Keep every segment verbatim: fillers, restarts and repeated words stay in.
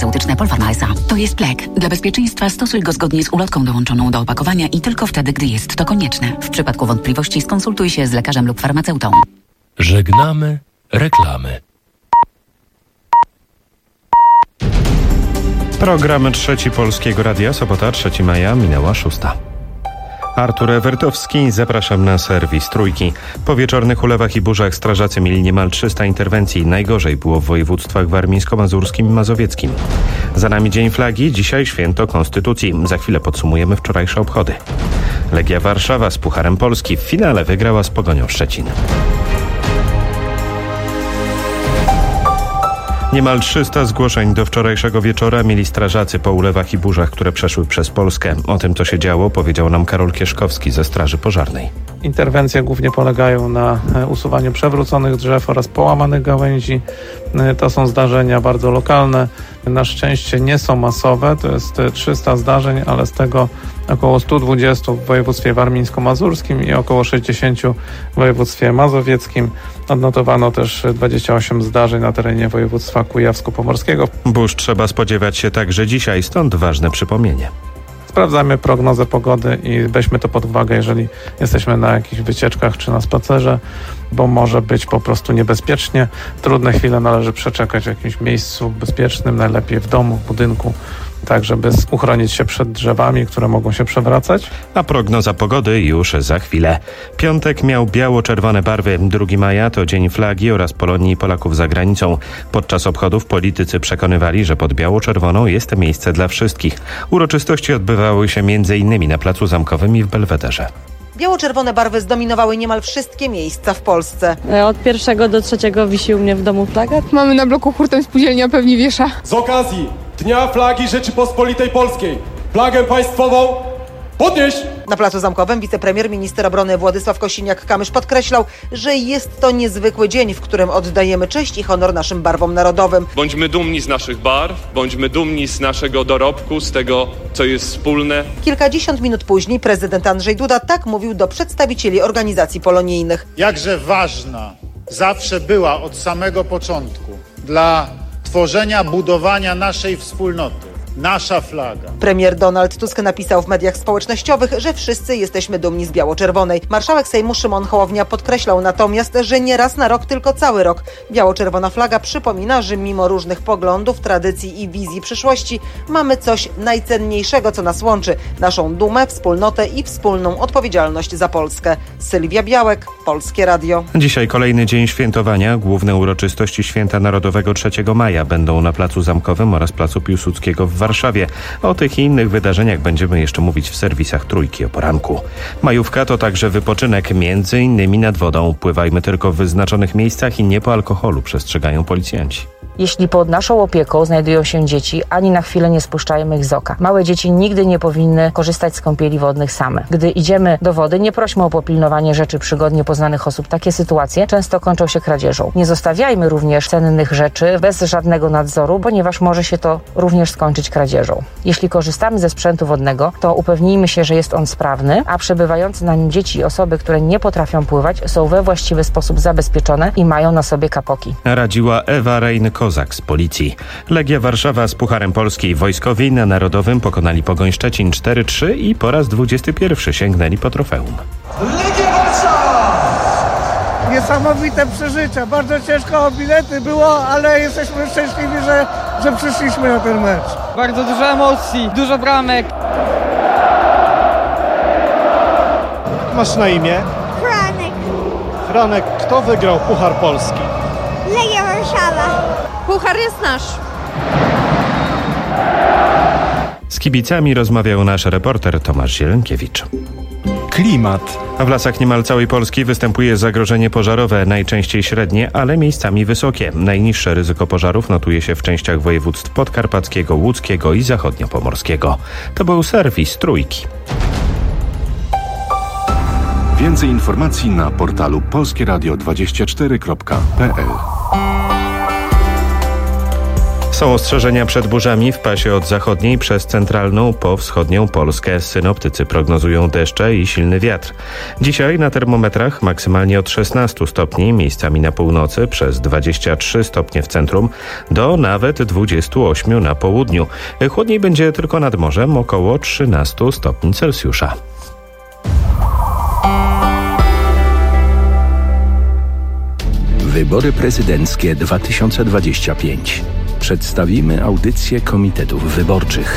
farmaceutyczne Polpharma S A. To jest lek. Dla bezpieczeństwa stosuj go zgodnie z ulotką dołączoną do opakowania i tylko wtedy, gdy jest to konieczne. W przypadku wątpliwości skonsultuj się z lekarzem lub farmaceutą. Żegnamy reklamy. Program Trzeci Polskiego Radia, sobota trzeciego maja, minęła szósta. Artur Ewertowski, zapraszam na serwis Trójki. Po wieczornych ulewach i burzach strażacy mieli niemal trzysta interwencji. Najgorzej było w województwach warmińsko-mazurskim i mazowieckim. Za nami Dzień Flagi, dzisiaj święto Konstytucji. Za chwilę podsumujemy wczorajsze obchody. Legia Warszawa z Pucharem Polski w finale wygrała z Pogonią Szczecin. Niemal trzysta zgłoszeń do wczorajszego wieczora mieli strażacy po ulewach i burzach, które przeszły przez Polskę. O tym, co się działo, powiedział nam Karol Kieszkowski ze Straży Pożarnej. Interwencje głównie polegają na usuwaniu przewróconych drzew oraz połamanych gałęzi. To są zdarzenia bardzo lokalne. Na szczęście nie są masowe, to jest trzysta zdarzeń, ale z tego około sto dwadzieścia w województwie warmińsko-mazurskim i około sześćdziesiąt w województwie mazowieckim. Odnotowano też dwadzieścia osiem zdarzeń na terenie województwa kujawsko-pomorskiego. Burz trzeba spodziewać się także dzisiaj, stąd ważne przypomnienie. Sprawdzamy prognozę pogody i weźmy to pod uwagę, jeżeli jesteśmy na jakichś wycieczkach czy na spacerze, bo może być po prostu niebezpiecznie. Trudne chwile należy przeczekać w jakimś miejscu bezpiecznym, najlepiej w domu, w budynku, tak żeby uchronić się przed drzewami, które mogą się przewracać. A prognoza pogody już za chwilę. Piątek miał biało-czerwone barwy. drugiego maja to Dzień Flagi oraz Polonii i Polaków za granicą. Podczas obchodów politycy przekonywali, że pod biało-czerwoną jest miejsce dla wszystkich. Uroczystości odbywały się między innymi na Placu Zamkowym i w Belwederze. Biało-czerwone barwy zdominowały niemal wszystkie miejsca w Polsce. Od pierwszego do trzeciego wisi u mnie w domu flaga. Mamy na bloku hurtem spółdzielnia pewnie wiesza. Z okazji Dnia Flagi Rzeczypospolitej Polskiej flagę państwową podnieść! Na Placu Zamkowym wicepremier, minister obrony Władysław Kosiniak-Kamysz podkreślał, że jest to niezwykły dzień, w którym oddajemy cześć i honor naszym barwom narodowym. Bądźmy dumni z naszych barw, bądźmy dumni z naszego dorobku, z tego, co jest wspólne. Kilkadziesiąt minut później prezydent Andrzej Duda tak mówił do przedstawicieli organizacji polonijnych. Jakże ważna zawsze była od samego początku dla tworzenia, budowania naszej wspólnoty nasza flaga. Premier Donald Tusk napisał w mediach społecznościowych, że wszyscy jesteśmy dumni z biało-czerwonej. Marszałek Sejmu Szymon Hołownia podkreślał natomiast, że nie raz na rok, tylko cały rok. Biało-czerwona flaga przypomina, że mimo różnych poglądów, tradycji i wizji przyszłości mamy coś najcenniejszego, co nas łączy. Naszą dumę, wspólnotę i wspólną odpowiedzialność za Polskę. Sylwia Białek, Polskie Radio. Dzisiaj kolejny dzień świętowania. Główne uroczystości Święta Narodowego trzeciego maja będą na Placu Zamkowym oraz Placu Piłsudskiego w Warszawie. O tych i innych wydarzeniach będziemy jeszcze mówić w serwisach Trójki o poranku. Majówka to także wypoczynek, między innymi nad wodą. Pływajmy tylko w wyznaczonych miejscach i nie po alkoholu, przestrzegają policjanci. Jeśli pod naszą opieką znajdują się dzieci, ani na chwilę nie spuszczajmy ich z oka. Małe dzieci nigdy nie powinny korzystać z kąpieli wodnych same. Gdy idziemy do wody, nie prośmy o popilnowanie rzeczy przygodnie poznanych osób. Takie sytuacje często kończą się kradzieżą. Nie zostawiajmy również cennych rzeczy bez żadnego nadzoru, ponieważ może się to również skończyć kradzieżą. Jeśli korzystamy ze sprzętu wodnego, to upewnijmy się, że jest on sprawny, a przebywające na nim dzieci i osoby, które nie potrafią pływać, są we właściwy sposób zabezpieczone i mają na sobie kapoki. Radziła Ewa Rejn-Kozak z Policji. Legia Warszawa z Pucharem Polskiej. Wojskowi na Narodowym pokonali Pogoń Szczecin cztery trzy i po raz dwudziesty pierwszy sięgnęli po trofeum. Legia Warszawa! Niesamowite przeżycia. Bardzo ciężko o bilety było, ale jesteśmy szczęśliwi, że, że przyszliśmy na ten mecz. Bardzo dużo emocji, dużo bramek. Jak masz na imię? Franek. Franek, kto wygrał Puchar Polski? Legia Warszawa. Puchar jest nasz. Z kibicami rozmawiał nasz reporter Tomasz Zielonkiewicz. Klimat. A w lasach niemal całej Polski występuje zagrożenie pożarowe, najczęściej średnie, ale miejscami wysokie. Najniższe ryzyko pożarów notuje się w częściach województw podkarpackiego, łódzkiego i zachodniopomorskiego. To był serwis Trójki. Więcej informacji na portalu polskieradio dwadzieścia cztery kropka p l. Są ostrzeżenia przed burzami w pasie od zachodniej przez centralną po wschodnią Polskę. Synoptycy prognozują deszcze i silny wiatr. Dzisiaj na termometrach maksymalnie od szesnastu stopni, miejscami na północy przez dwadzieścia trzy stopnie w centrum, do nawet dwudziestu ośmiu na południu. Chłodniej będzie tylko nad morzem, około trzynastu stopni Celsjusza. Wybory prezydenckie dwa tysiące dwadzieścia pięć. Przedstawimy audycję komitetów wyborczych.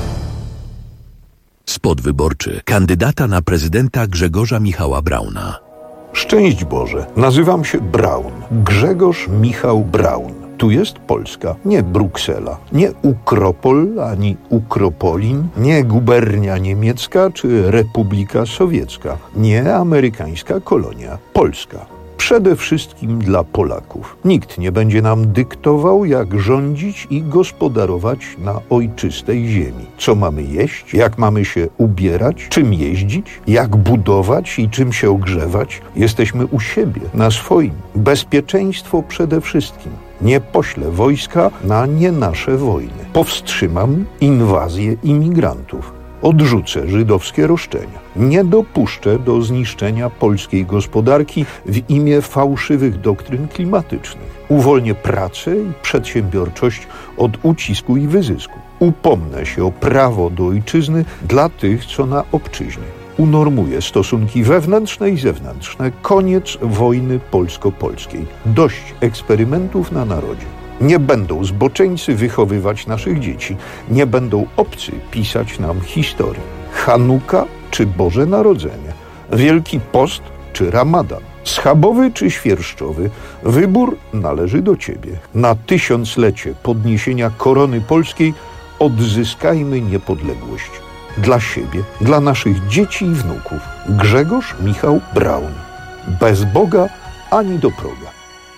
Spot wyborczy kandydata na prezydenta Grzegorza Michała Brauna. Szczęść Boże, nazywam się Braun. Grzegorz Michał Braun. Tu jest Polska, nie Bruksela, nie Ukropol ani Ukropolin, nie gubernia niemiecka czy Republika Sowiecka, nie amerykańska kolonia. Polska. Przede wszystkim dla Polaków. Nikt nie będzie nam dyktował, jak rządzić i gospodarować na ojczystej ziemi. Co mamy jeść, jak mamy się ubierać, czym jeździć, jak budować i czym się ogrzewać. Jesteśmy u siebie, na swoim. Bezpieczeństwo przede wszystkim. Nie poślę wojska na nie nasze wojny. Powstrzymam inwazję imigrantów. Odrzucę żydowskie roszczenia. Nie dopuszczę do zniszczenia polskiej gospodarki w imię fałszywych doktryn klimatycznych. Uwolnię pracę i przedsiębiorczość od ucisku i wyzysku. Upomnę się o prawo do ojczyzny dla tych, co na obczyźnie. Unormuję stosunki wewnętrzne i zewnętrzne. Koniec wojny polsko-polskiej. Dość eksperymentów na narodzie. Nie będą zboczeńcy wychowywać naszych dzieci. Nie będą obcy pisać nam historii. Chanuka czy Boże Narodzenie. Wielki Post czy Ramadan. Schabowy czy świerszczowy. Wybór należy do Ciebie. Na tysiąclecie podniesienia korony polskiej odzyskajmy niepodległość. Dla siebie, dla naszych dzieci i wnuków. Grzegorz Michał Braun. Bez Boga ani do proga.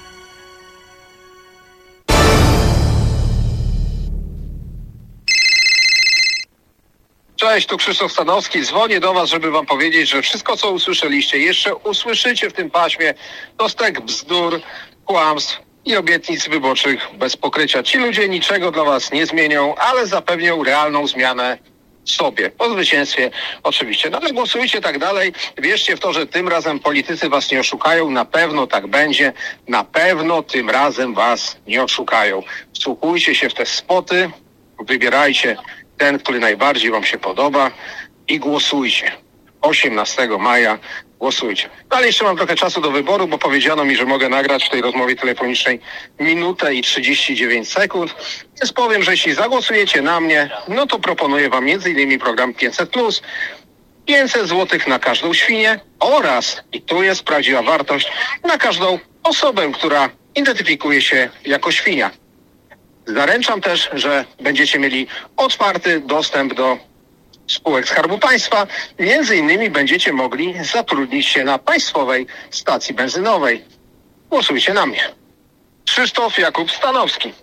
Cześć, tu Krzysztof Stanowski. Dzwonię do Was, żeby Wam powiedzieć, że wszystko, co usłyszeliście, jeszcze usłyszycie w tym paśmie, to stek bzdur, kłamstw i obietnic wyborczych bez pokrycia. Ci ludzie niczego dla Was nie zmienią, ale zapewnią realną zmianę sobie. Po zwycięstwie oczywiście. No ale głosujcie tak dalej. Wierzcie w to, że tym razem politycy Was nie oszukają. Na pewno tak będzie. Na pewno tym razem Was nie oszukają. Wsłuchujcie się w te spoty. Wybierajcie ten, który najbardziej Wam się podoba i głosujcie. osiemnastego maja głosujcie. No ale jeszcze mam trochę czasu do wyboru, bo powiedziano mi, że mogę nagrać w tej rozmowie telefonicznej minutę i trzydzieści dziewięć sekund. Więc powiem, że jeśli zagłosujecie na mnie, no to proponuję Wam między innymi program pięćset plus, pięćset złotych na każdą świnię oraz, i tu jest prawdziwa wartość, na każdą osobę, która identyfikuje się jako świnia. Zaręczam też, że będziecie mieli otwarty dostęp do spółek Skarbu Państwa. Między innymi będziecie mogli zatrudnić się na państwowej stacji benzynowej. Głosujcie na mnie. Krzysztof Jakub Stanowski.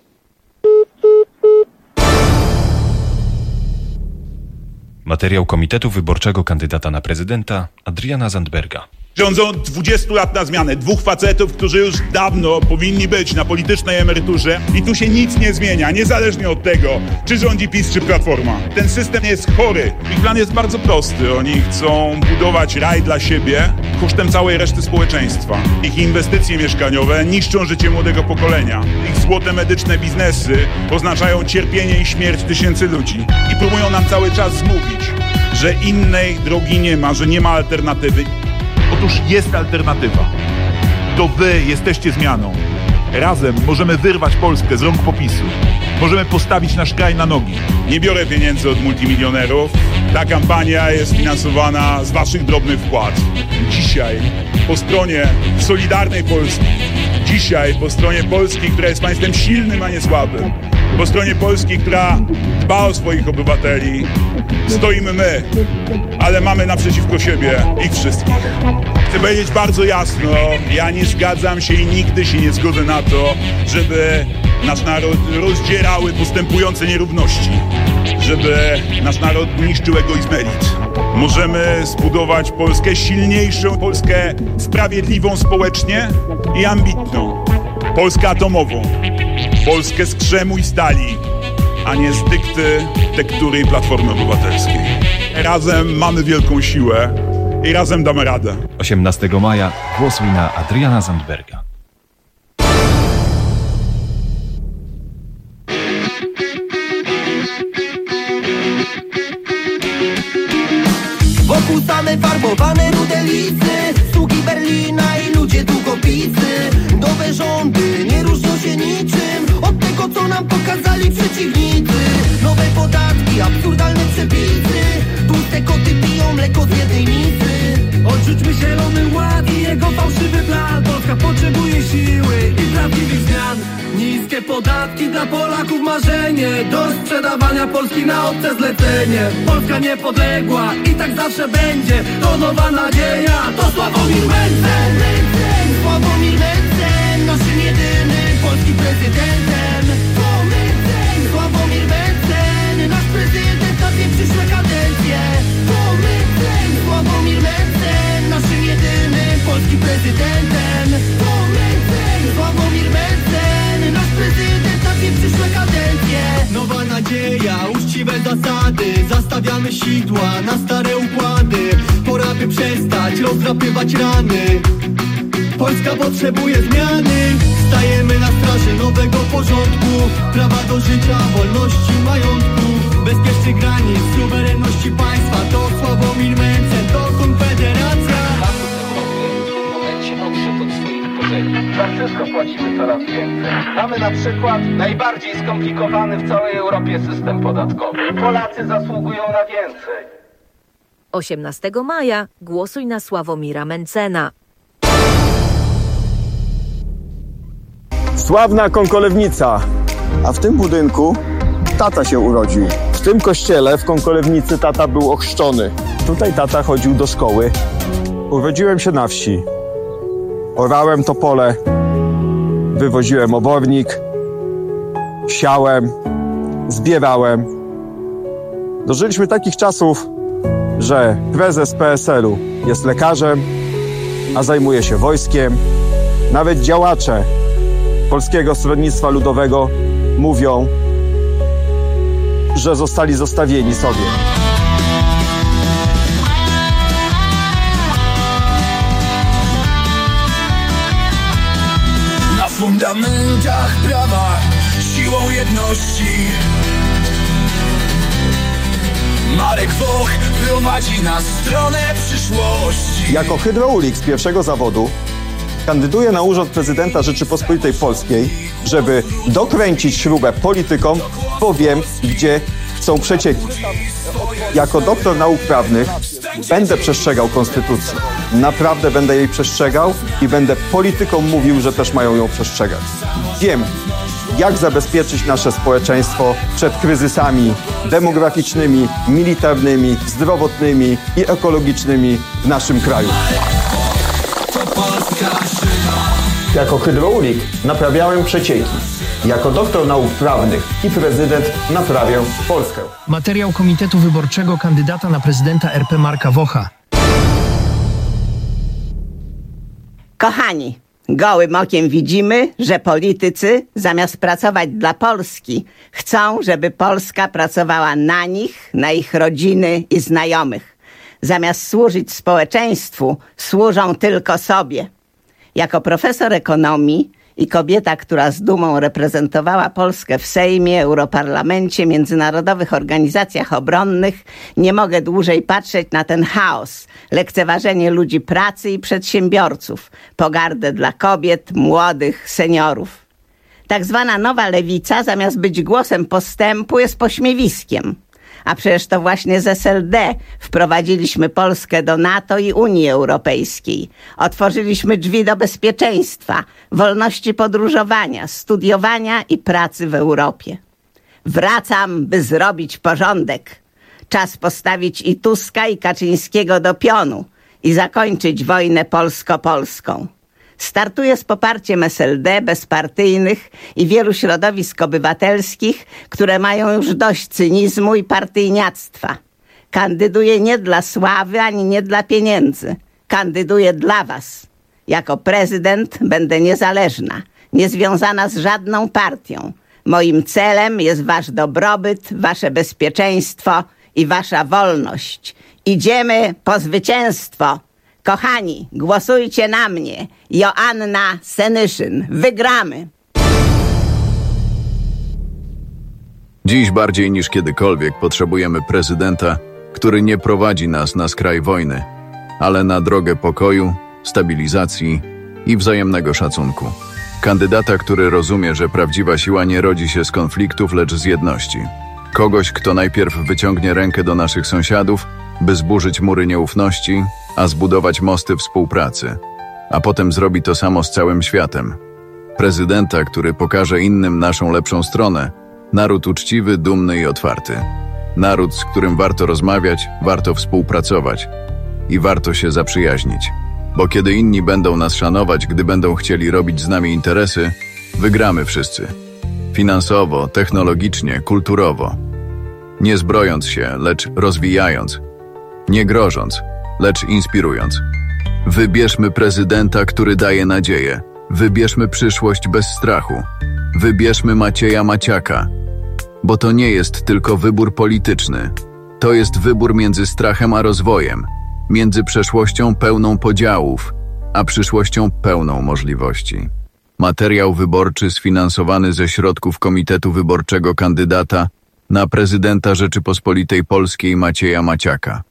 Materiał Komitetu Wyborczego kandydata na prezydenta Adriana Zandberga. Rządzą od dwudziestu lat na zmianę. Dwóch facetów, którzy już dawno powinni być na politycznej emeryturze i tu się nic nie zmienia, niezależnie od tego, czy rządzi PiS, czy Platforma. Ten system jest chory. Ich plan jest bardzo prosty. Oni chcą budować raj dla siebie kosztem całej reszty społeczeństwa. Ich inwestycje mieszkaniowe niszczą życie młodego pokolenia. Ich złote medyczne biznesy oznaczają cierpienie i śmierć tysięcy ludzi. I próbują nam cały czas zmówić, że innej drogi nie ma, że nie ma alternatywy. Otóż jest alternatywa. To wy jesteście zmianą. Razem możemy wyrwać Polskę z rąk popisu. Możemy postawić nasz kraj na nogi. Nie biorę pieniędzy od multimilionerów. Ta kampania jest finansowana z waszych drobnych wpłat. Dzisiaj po stronie Solidarnej Polski. Dzisiaj po stronie Polski, która jest państwem silnym, a nie słabym. Po stronie Polski, która dba o swoich obywateli. Stoimy my, ale mamy naprzeciwko siebie ich wszystkich. Chcę powiedzieć bardzo jasno, ja nie zgadzam się i nigdy się nie zgodzę na to, żeby nasz naród rozdzierały postępujące nierówności, żeby nasz naród niszczył egoizm elit. Możemy zbudować Polskę silniejszą, Polskę sprawiedliwą społecznie i ambitną, Polskę atomową. Polskę z krzemu i stali, a nie z dykty, tektury i Platformy Obywatelskiej. Razem mamy wielką siłę i razem damy radę. osiemnastego maja głosuj na Adriana Zandberga. Wokół same farbowane rude licy, sługi Berlina i ludzie długopisy. Nowe rządy nie różnią się niczym od tego, co nam pokazali przeciwnicy. Nowe podatki, absurdalne przepisy, tłuste koty piją mleko z jednej misy. Odrzućmy zielony ład i jego fałszywy plan. Polska potrzebuje siły i prawdziwych zmian. Niskie podatki dla Polaków marzenie, do sprzedawania Polski na obce zlecenie. Polska niepodległa i tak zawsze będzie, to nowa nadzieja, to Sławomir Mencen. Sławomir Mencen, naszym jedynym polskim prezydentem. To Mencen, Sławomir Mencen, nasz prezydent na dwie przyszłe kadencje. To Mencen, Sławomir Mencen, naszym jedynym polskim prezydentem. To Mencen, Sławomir Mencen, nasz prezydent na dwie przyszłe kadencje. Nowa nadzieja, uczciwe zasady, zastawiamy sidła na stare układy. Pora by przestać rozdrapywać rany. Polska potrzebuje zmiany. Stajemy na straży nowego porządku, prawa do życia, wolności, majątku, bezpiecznych granic, suwerenności państwa. To Sławomir Mencen, to Konfederacja. W momencie odszedł od swoich korzeni. Za wszystko płacimy coraz więcej. Mamy na przykład najbardziej skomplikowany w całej Europie system podatkowy. Polacy zasługują na więcej. osiemnastego maja głosuj na Sławomira Mencena. Sławna Konkolewnica. A w tym budynku tata się urodził. W tym kościele w Konkolewnicy tata był ochrzczony. Tutaj tata chodził do szkoły. Urodziłem się na wsi. Orałem to pole, wywoziłem obornik, siałem, zbierałem. Dożyliśmy takich czasów, że prezes P S L u jest lekarzem, a zajmuje się wojskiem. Nawet działacze Polskiego Stronnictwa Ludowego mówią, że zostali zostawieni sobie. Na fundamentach prawa, siłą jedności Marek Woch prowadzi nas w stronę przyszłości. Jako hydraulik z pierwszego zawodu kandyduję na urząd prezydenta Rzeczypospolitej Polskiej, żeby dokręcić śrubę politykom, bo wiem, gdzie chcą przecieki. Jako doktor nauk prawnych będę przestrzegał konstytucji. Naprawdę będę jej przestrzegał i będę politykom mówił, że też mają ją przestrzegać. Wiem, jak zabezpieczyć nasze społeczeństwo przed kryzysami demograficznymi, militarnymi, zdrowotnymi i ekologicznymi w naszym kraju. Jako hydraulik naprawiałem przecieki. Jako doktor nauk prawnych i prezydent naprawię Polskę. Materiał Komitetu Wyborczego kandydata na prezydenta R P Marka Wocha. Kochani, gołym okiem widzimy, że politycy zamiast pracować dla Polski, chcą, żeby Polska pracowała na nich, na ich rodziny i znajomych. Zamiast służyć społeczeństwu, służą tylko sobie. Jako profesor ekonomii i kobieta, która z dumą reprezentowała Polskę w Sejmie, Europarlamencie, międzynarodowych organizacjach obronnych, nie mogę dłużej patrzeć na ten chaos, lekceważenie ludzi pracy i przedsiębiorców, pogardę dla kobiet, młodych, seniorów. Tak zwana nowa lewica, zamiast być głosem postępu, jest pośmiewiskiem. A przecież to właśnie z S L D wprowadziliśmy Polskę do NATO i Unii Europejskiej. Otworzyliśmy drzwi do bezpieczeństwa, wolności podróżowania, studiowania i pracy w Europie. Wracam, by zrobić porządek. Czas postawić i Tuska, i Kaczyńskiego do pionu i zakończyć wojnę polsko-polską. Startuję z poparciem S L D, bezpartyjnych i wielu środowisk obywatelskich, które mają już dość cynizmu i partyjniactwa. Kandyduję nie dla sławy, ani nie dla pieniędzy. Kandyduję dla was. Jako prezydent będę niezależna. niezwiązana z żadną partią. Moim celem jest wasz dobrobyt, wasze bezpieczeństwo i wasza wolność. Idziemy po zwycięstwo. Kochani, głosujcie na mnie. Joanna Senyszyn. Wygramy! Dziś bardziej niż kiedykolwiek potrzebujemy prezydenta, który nie prowadzi nas na skraj wojny, ale na drogę pokoju, stabilizacji i wzajemnego szacunku. Kandydata, który rozumie, że prawdziwa siła nie rodzi się z konfliktów, lecz z jedności. Kogoś, kto najpierw wyciągnie rękę do naszych sąsiadów, by zburzyć mury nieufności, a zbudować mosty współpracy, a potem zrobi to samo z całym światem. Prezydenta, który pokaże innym naszą lepszą stronę. Naród uczciwy, dumny i otwarty. Naród, z którym warto rozmawiać, warto współpracować i warto się zaprzyjaźnić. Bo kiedy inni będą nas szanować, gdy będą chcieli robić z nami interesy, wygramy wszyscy. Finansowo, technologicznie, kulturowo. Nie zbrojąc się, lecz rozwijając. Nie grożąc, lecz inspirując. Wybierzmy prezydenta, który daje nadzieję. Wybierzmy przyszłość bez strachu. Wybierzmy Macieja Maciaka. Bo to nie jest tylko wybór polityczny. To jest wybór między strachem a rozwojem. Między przeszłością pełną podziałów, a przyszłością pełną możliwości. Materiał wyborczy sfinansowany ze środków Komitetu Wyborczego kandydata na prezydenta Rzeczypospolitej Polskiej Macieja Maciaka.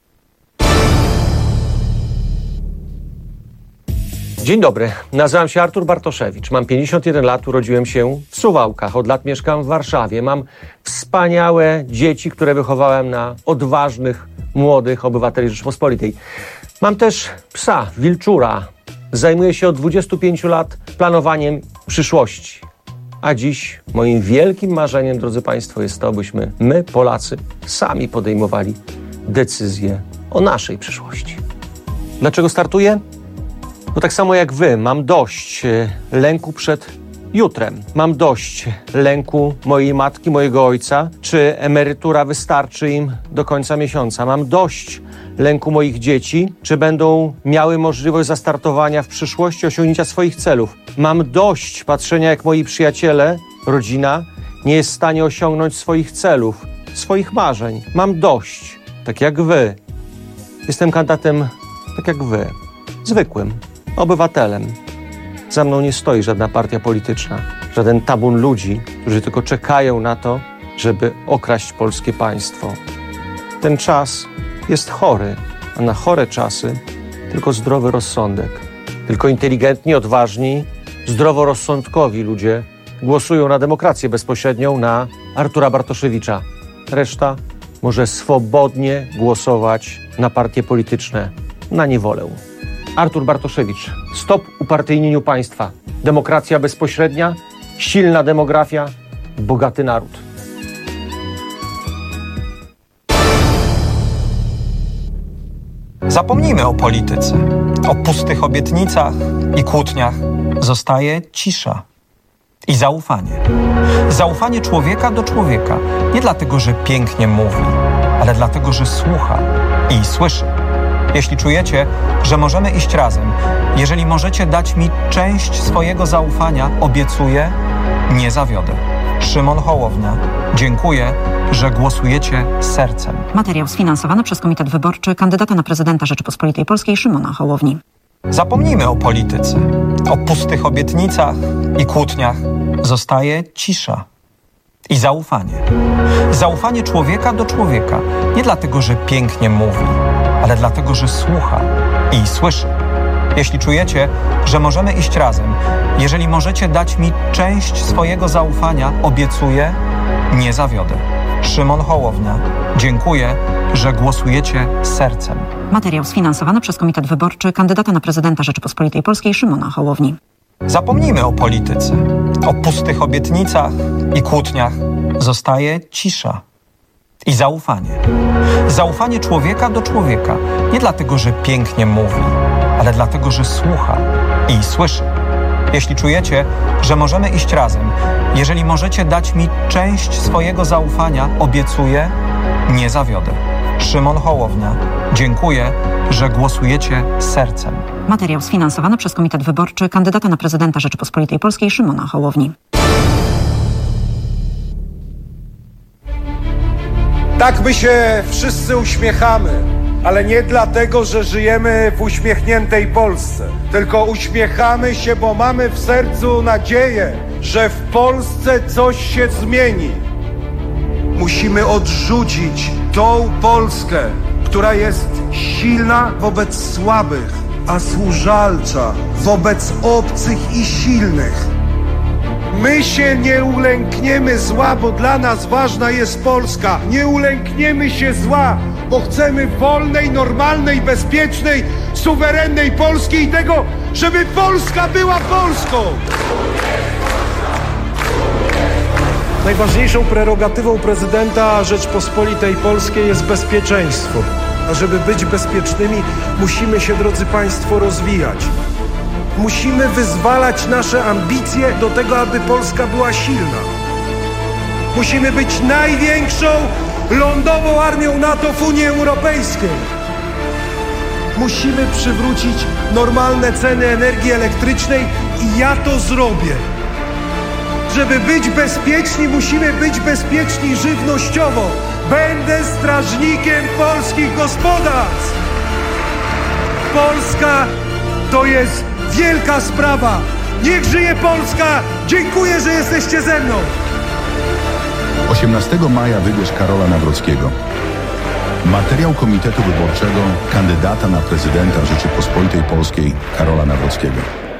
Dzień dobry, nazywam się Artur Bartoszewicz, mam pięćdziesiąt jeden lat, urodziłem się w Suwałkach, od lat mieszkam w Warszawie. Mam wspaniałe dzieci, które wychowałem na odważnych, młodych obywateli Rzeczypospolitej. Mam też psa, wilczura. Zajmuję się od dwudziestu pięciu lat planowaniem przyszłości. A dziś moim wielkim marzeniem, drodzy Państwo, jest to, byśmy my, Polacy, sami podejmowali decyzje o naszej przyszłości. Dlaczego startuję? Bo tak samo jak wy, mam dość lęku przed jutrem. Mam dość lęku mojej matki, mojego ojca, czy emerytura wystarczy im do końca miesiąca. Mam dość lęku moich dzieci, czy będą miały możliwość zastartowania w przyszłości, osiągnięcia swoich celów. Mam dość patrzenia, jak moi przyjaciele, rodzina nie jest w stanie osiągnąć swoich celów, swoich marzeń. Mam dość, tak jak wy. Jestem kandydatem tak jak wy, zwykłym obywatelem. Za mną nie stoi żadna partia polityczna, żaden tabun ludzi, którzy tylko czekają na to, żeby okraść polskie państwo. Ten czas jest chory, a na chore czasy tylko zdrowy rozsądek. Tylko inteligentni, odważni, zdroworozsądkowi ludzie głosują na demokrację bezpośrednią, na Artura Bartoszewicza. Reszta może swobodnie głosować na partie polityczne, na niewolę. Artur Bartoszewicz. Stop upartyjnieniu państwa. Demokracja bezpośrednia, silna demografia, bogaty naród. Zapomnijmy o polityce, o pustych obietnicach i kłótniach. Zostaje cisza i zaufanie. Zaufanie człowieka do człowieka. Nie dlatego, że pięknie mówi, ale dlatego, że słucha i słyszy. Jeśli czujecie, że możemy iść razem, jeżeli możecie dać mi część swojego zaufania, obiecuję, nie zawiodę. Szymon Hołownia. Dziękuję, że głosujecie sercem. Materiał sfinansowany przez Komitet Wyborczy kandydata na prezydenta Rzeczypospolitej Polskiej Szymona Hołowni. Zapomnijmy o polityce, o pustych obietnicach i kłótniach. Zostaje cisza i zaufanie. Zaufanie człowieka do człowieka. Nie dlatego, że pięknie mówi, ale dlatego, że słucha i słyszy. Jeśli czujecie, że możemy iść razem, jeżeli możecie dać mi część swojego zaufania, obiecuję, nie zawiodę. Szymon Hołownia. Dziękuję, że głosujecie sercem. Materiał sfinansowany przez Komitet Wyborczy kandydata na prezydenta Rzeczypospolitej Polskiej Szymona Hołowni. Zapomnijmy o polityce, o pustych obietnicach i kłótniach. Zostaje cisza i zaufanie. Zaufanie człowieka do człowieka. Nie dlatego, że pięknie mówi, ale dlatego, że słucha i słyszy. Jeśli czujecie, że możemy iść razem, jeżeli możecie dać mi część swojego zaufania, obiecuję, nie zawiodę. Szymon Hołownia. Dziękuję, że głosujecie sercem. Materiał sfinansowany przez Komitet Wyborczy kandydata na prezydenta Rzeczypospolitej Polskiej Szymona Hołowni. Tak my się wszyscy uśmiechamy, ale nie dlatego, że żyjemy w uśmiechniętej Polsce, tylko uśmiechamy się, bo mamy w sercu nadzieję, że w Polsce coś się zmieni. Musimy odrzucić tą Polskę, która jest silna wobec słabych, a służalcza wobec obcych i silnych. My się nie ulękniemy zła, bo dla nas ważna jest Polska. Nie ulękniemy się zła, bo chcemy wolnej, normalnej, bezpiecznej, suwerennej Polski i tego, żeby Polska była Polską. Najważniejszą prerogatywą prezydenta Rzeczpospolitej Polskiej jest bezpieczeństwo. A żeby być bezpiecznymi, musimy się, drodzy Państwo, rozwijać. Musimy wyzwalać nasze ambicje do tego, aby Polska była silna. Musimy być największą lądową armią NATO w Unii Europejskiej. Musimy przywrócić normalne ceny energii elektrycznej i ja to zrobię. Żeby być bezpieczni, musimy być bezpieczni żywnościowo. Będę strażnikiem polskich gospodarstw. Polska to jest wielka sprawa. Niech żyje Polska! Dziękuję, że jesteście ze mną. osiemnastego maja wybierz Karola Nawrockiego. Materiał Komitetu Wyborczego kandydata na prezydenta Rzeczypospolitej Polskiej Karola Nawrockiego.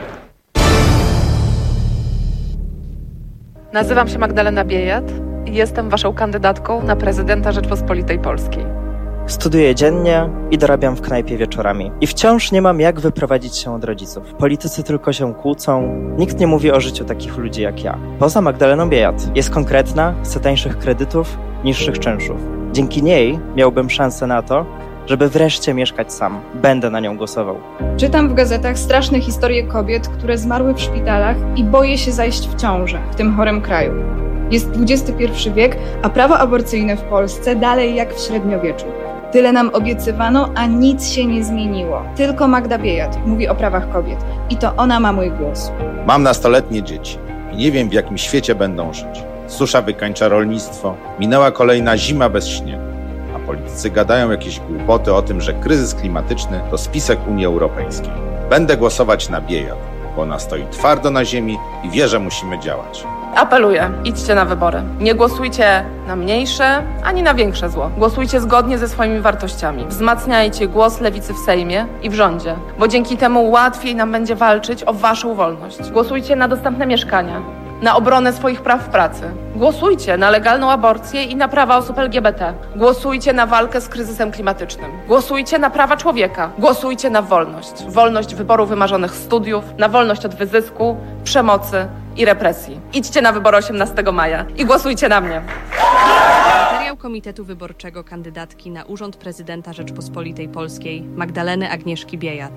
Nazywam się Magdalena Biejat i jestem waszą kandydatką na prezydenta Rzeczypospolitej Polskiej. Studiuję dziennie i dorabiam w knajpie wieczorami. I wciąż nie mam jak wyprowadzić się od rodziców. Politycy tylko się kłócą, nikt nie mówi o życiu takich ludzi jak ja. Poza Magdaleną Biejat jest konkretna, chce tańszych kredytów, niższych czynszów. Dzięki niej miałbym szansę na to, żeby wreszcie mieszkać sam. Będę na nią głosował. Czytam w gazetach straszne historie kobiet, które zmarły w szpitalach i boję się zajść w ciążę w tym chorym kraju. Jest dwudziesty pierwszy wiek, a prawo aborcyjne w Polsce dalej jak w średniowieczu. Tyle nam obiecywano, a nic się nie zmieniło. Tylko Magda Biejat mówi o prawach kobiet i to ona ma mój głos. Mam nastoletnie dzieci i nie wiem, w jakim świecie będą żyć. Susza wykańcza rolnictwo, minęła kolejna zima bez śniegu, a politycy gadają jakieś głupoty o tym, że kryzys klimatyczny to spisek Unii Europejskiej. Będę głosować na Biejat, bo ona stoi twardo na ziemi i wie, że musimy działać. Apeluję, idźcie na wybory. Nie głosujcie na mniejsze, ani na większe zło. Głosujcie zgodnie ze swoimi wartościami. Wzmacniajcie głos lewicy w Sejmie i w rządzie, bo dzięki temu łatwiej nam będzie walczyć o waszą wolność. Głosujcie na dostępne mieszkania, na obronę swoich praw w pracy. Głosujcie na legalną aborcję i na prawa osób L G B T. Głosujcie na walkę z kryzysem klimatycznym. Głosujcie na prawa człowieka. Głosujcie na wolność. Wolność wyboru wymarzonych studiów, na wolność od wyzysku, przemocy i represji. Idźcie na wybory osiemnastego maja i głosujcie na mnie. Materiał Komitetu Wyborczego kandydatki na urząd prezydenta Rzeczypospolitej Polskiej Magdaleny Agnieszki Biejat.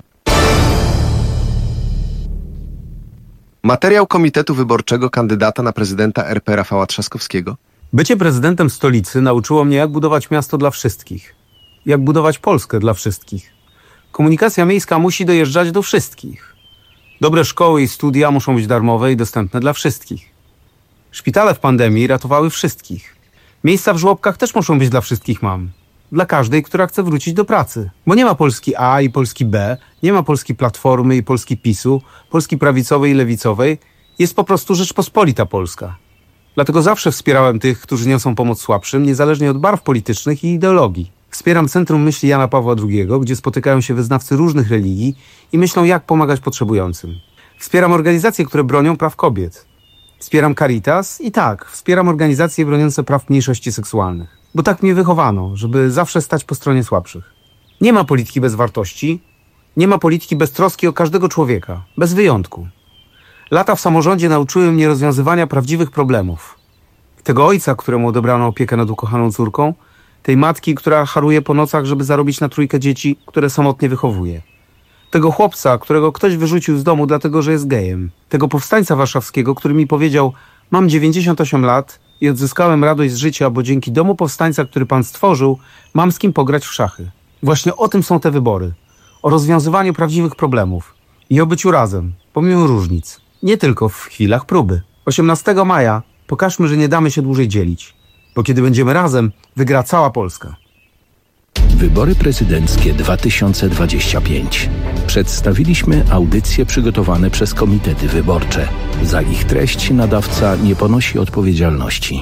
Materiał Komitetu Wyborczego kandydata na prezydenta R P Rafała Trzaskowskiego. Bycie prezydentem stolicy nauczyło mnie, jak budować miasto dla wszystkich. Jak budować Polskę dla wszystkich. Komunikacja miejska musi dojeżdżać do wszystkich. Dobre szkoły i studia muszą być darmowe i dostępne dla wszystkich. Szpitale w pandemii ratowały wszystkich. Miejsca w żłobkach też muszą być dla wszystkich mam. Dla każdej, która chce wrócić do pracy. Bo nie ma Polski A i Polski B, nie ma Polski Platformy i Polski PiSu, Polski prawicowej i lewicowej. Jest po prostu Rzeczpospolita Polska. Dlatego zawsze wspierałem tych, którzy niosą pomoc słabszym, niezależnie od barw politycznych i ideologii. Wspieram Centrum Myśli Jana Pawła drugiego, gdzie spotykają się wyznawcy różnych religii i myślą, jak pomagać potrzebującym. Wspieram organizacje, które bronią praw kobiet. Wspieram Caritas i tak, wspieram organizacje broniące praw mniejszości seksualnych. Bo tak mnie wychowano, żeby zawsze stać po stronie słabszych. Nie ma polityki bez wartości, nie ma polityki bez troski o każdego człowieka, bez wyjątku. Lata w samorządzie nauczyły mnie rozwiązywania prawdziwych problemów. Tego ojca, któremu odebrano opiekę nad ukochaną córką, tej matki, która haruje po nocach, żeby zarobić na trójkę dzieci, które samotnie wychowuje. Tego chłopca, którego ktoś wyrzucił z domu dlatego, że jest gejem. Tego powstańca warszawskiego, który mi powiedział: mam dziewięćdziesiąt osiem lat i odzyskałem radość z życia, bo dzięki domu powstańca, który pan stworzył, mam z kim pograć w szachy. Właśnie o tym są te wybory. O rozwiązywaniu prawdziwych problemów i o byciu razem, pomimo różnic. Nie tylko w chwilach próby. osiemnastego maja pokażmy, że nie damy się dłużej dzielić. Bo kiedy będziemy razem, wygra cała Polska. Wybory prezydenckie dwa tysiące dwudziesty piąty. Przedstawiliśmy audycje przygotowane przez komitety wyborcze. Za ich treść nadawca nie ponosi odpowiedzialności.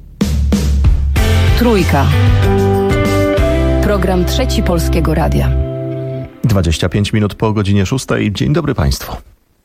Trójka. Program Trzeci Polskiego Radia. dwadzieścia pięć minut po godzinie szóstej. Dzień dobry Państwu.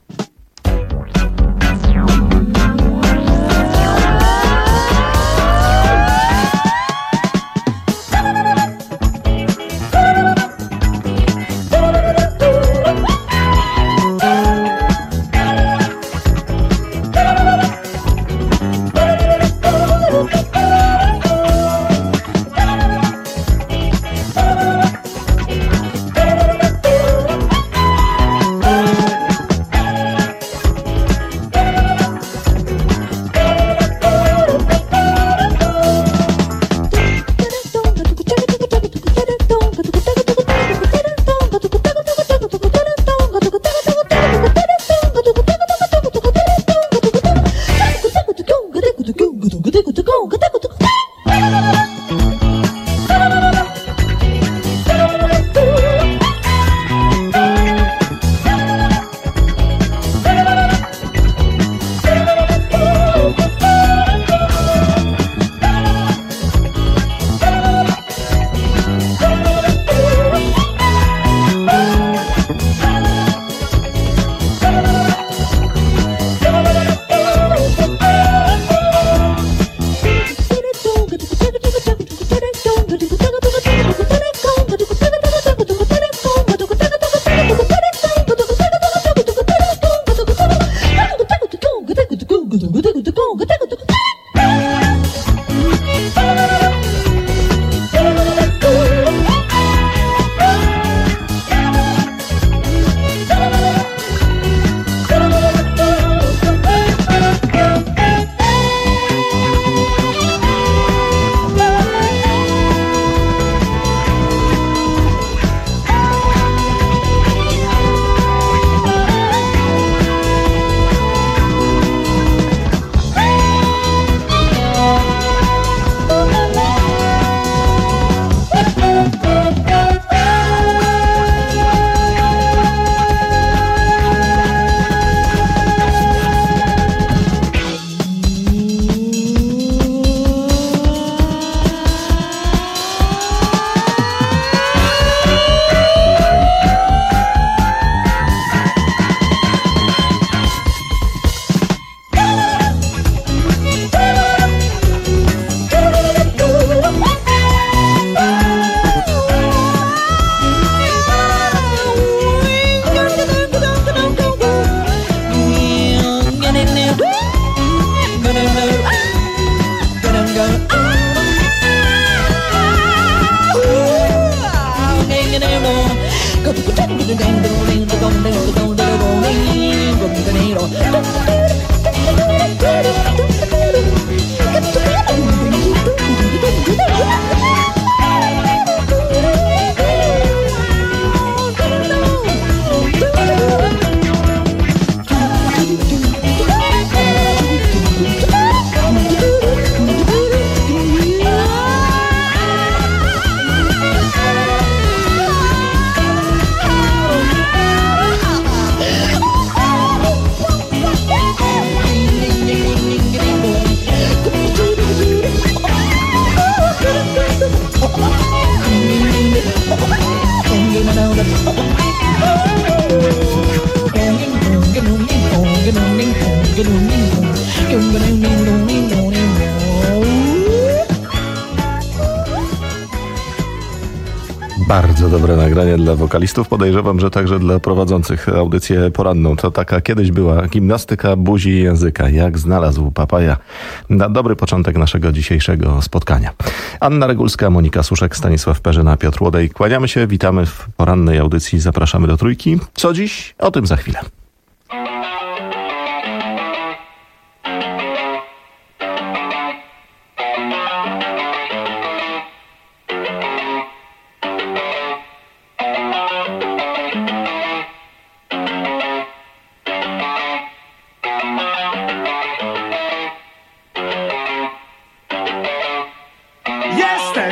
Bardzo dobre nagranie dla wokalistów. Podejrzewam, że także dla prowadzących audycję poranną. To taka kiedyś była gimnastyka buzi i języka. Jak znalazł papaja na dobry początek naszego dzisiejszego spotkania. Anna Regulska, Monika Suszek, Stanisław Perzyna, Piotr Łodej. Kłaniamy się, witamy w porannej audycji. Zapraszamy do Trójki. Co dziś? O tym za chwilę.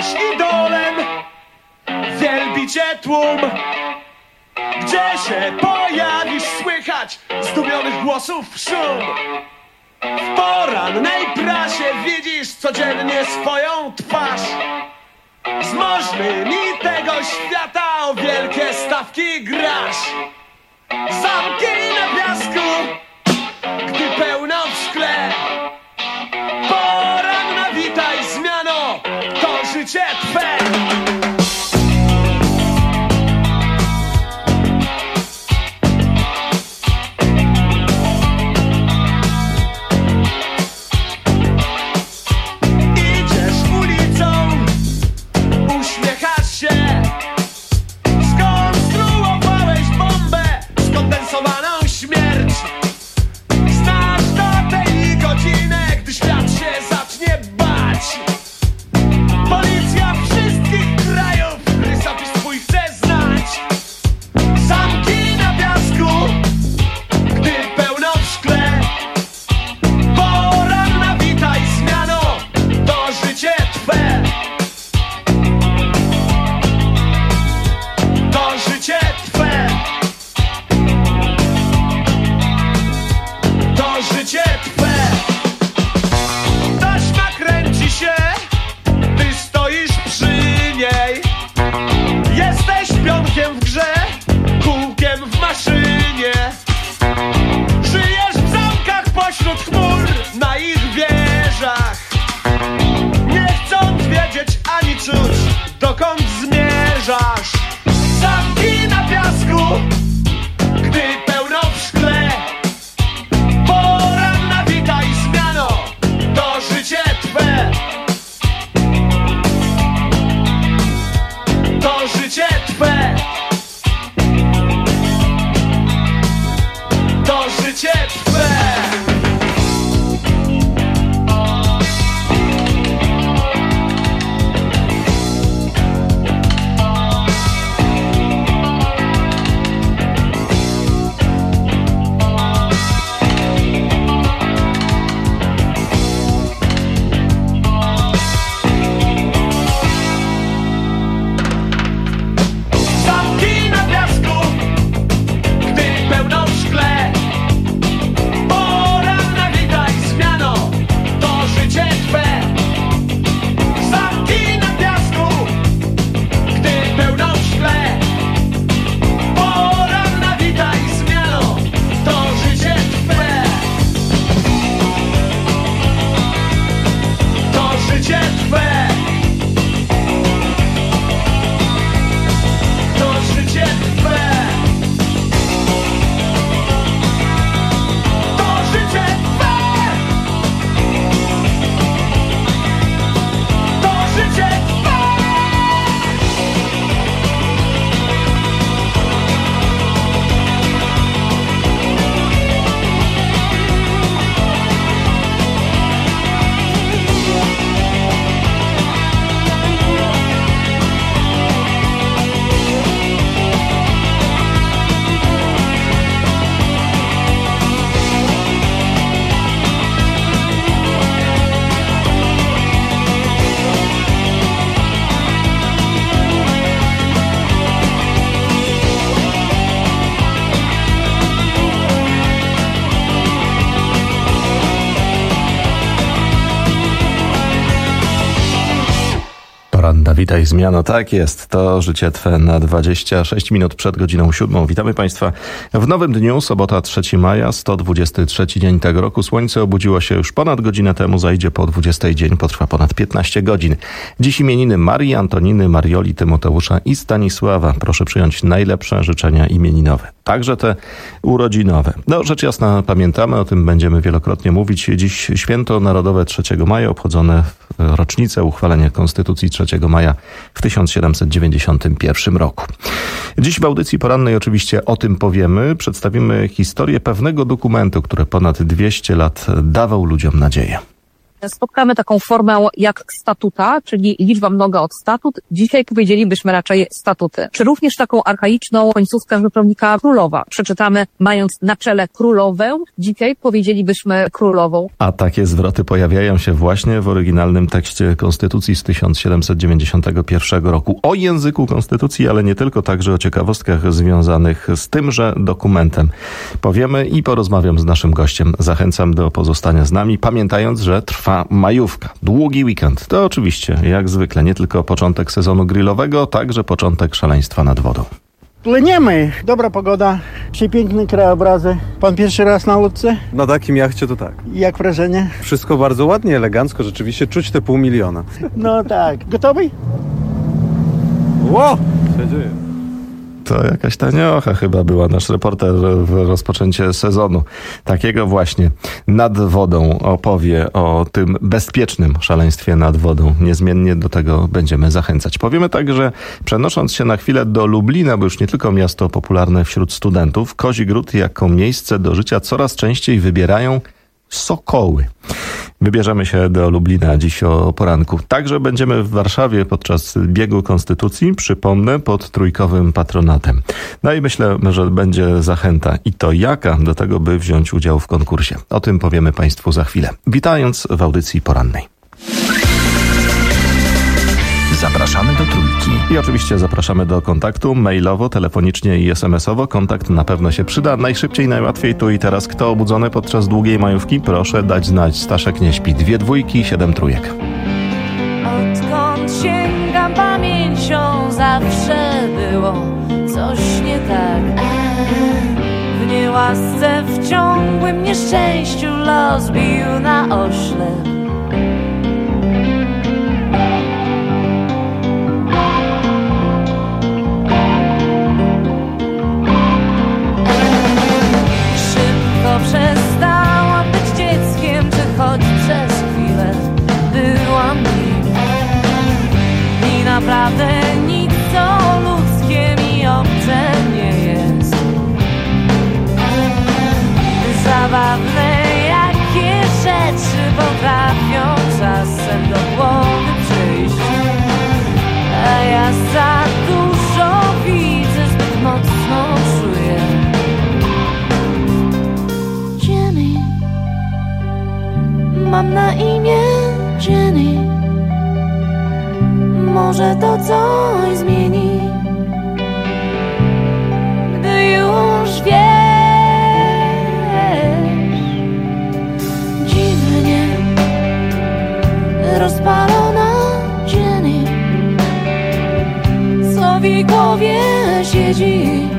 idolem, wielbi cię tłum. Gdzie się pojawisz, słychać zdumionych głosów szum. W porannej prasie widzisz codziennie swoją twarz. Z możnymi tego świata o wielkie stawki grasz. Zamki na piasku, gdy pełno w szkle. Poranna, witaj zmiano, to życie twe. Witaj zmiano, tak jest, to życie twe na dwadzieścia sześć minut przed godziną siódmą. Witamy Państwa w nowym dniu, sobota trzeciego maja, sto dwudziesty trzeci dzień tego roku. Słońce obudziło się już ponad godzinę temu, zajdzie po dwudziestej, dzień potrwa ponad piętnaście godzin. Dziś imieniny Marii, Antoniny, Marioli, Tymoteusza i Stanisława. Proszę przyjąć najlepsze życzenia imieninowe, także te urodzinowe. No rzecz jasna, pamiętamy, o tym będziemy wielokrotnie mówić. Dziś święto narodowe trzeciego maja, obchodzone w rocznicę uchwalenia Konstytucji trzeciego maja w tysiąc siedemset dziewięćdziesiątym pierwszym roku. Dziś w audycji porannej oczywiście o tym powiemy. Przedstawimy historię pewnego dokumentu, który ponad dwieście lat dawał ludziom nadzieję. spotkamy taką formę jak statuta, czyli liczba mnoga od statut. Dzisiaj powiedzielibyśmy raczej statuty. Czy również taką archaiczną końcówkę rzeczownika królowa. Przeczytamy mając na czele królowę, dzisiaj powiedzielibyśmy królową. A takie zwroty pojawiają się właśnie w oryginalnym tekście Konstytucji z tysiąc siedemset dziewięćdziesiątego pierwszego roku. O języku Konstytucji, ale nie tylko, także o ciekawostkach związanych z tymże dokumentem. Powiemy i porozmawiam z naszym gościem. Zachęcam do pozostania z nami, pamiętając, że trwa majówka. Długi weekend. To oczywiście, jak zwykle, nie tylko początek sezonu grillowego, także początek szaleństwa nad wodą. Płyniemy. Dobra pogoda, przepiękne krajobrazy. Pan pierwszy raz na łódce? Na takim jachcie to tak. Jak wrażenie? Wszystko bardzo ładnie, elegancko, rzeczywiście czuć te pół miliona. No tak. Gotowy? Ło! Co się dzieje? To jakaś taniocha chyba była, nasz reporter w rozpoczęcie sezonu. Takiego właśnie nad wodą opowie o tym bezpiecznym szaleństwie nad wodą. Niezmiennie do tego będziemy zachęcać. Powiemy także, przenosząc się na chwilę do Lublina, bo już nie tylko miasto popularne wśród studentów, Kozigród jako miejsce do życia coraz częściej wybierają sokoły. Wybierzemy się do Lublina dziś o poranku. Także będziemy w Warszawie podczas biegu Konstytucji, przypomnę, pod trójkowym patronatem. No i myślę, że będzie zachęta i to jaka do tego, by wziąć udział w konkursie. O tym powiemy Państwu za chwilę. Witając w audycji porannej. Zapraszamy do Trójki. I oczywiście zapraszamy do kontaktu mailowo, telefonicznie i es em es owo. Kontakt na pewno się przyda. Najszybciej, najłatwiej tu i teraz. Kto obudzony podczas długiej majówki? Proszę dać znać. Staszek nie śpi. Dwie dwójki, siedem trójek. Odkąd sięgam pamięcią, zawsze było coś nie tak. W niełasce, w ciągłym nieszczęściu los bił na oślep. Przestałam być dzieckiem, czy choć przez chwilę byłam nim. I naprawdę nic co ludzkie mi obce nie jest. Zabawne jakie rzeczy potrafią czasem do głowy przyjść. A ja za dużo widzę, zbyt mocno czuję. Mam na imię Jenny. Może to coś zmieni, gdy już wiesz. Dziwnie rozpalona Jenny, co w jej głowie siedzi.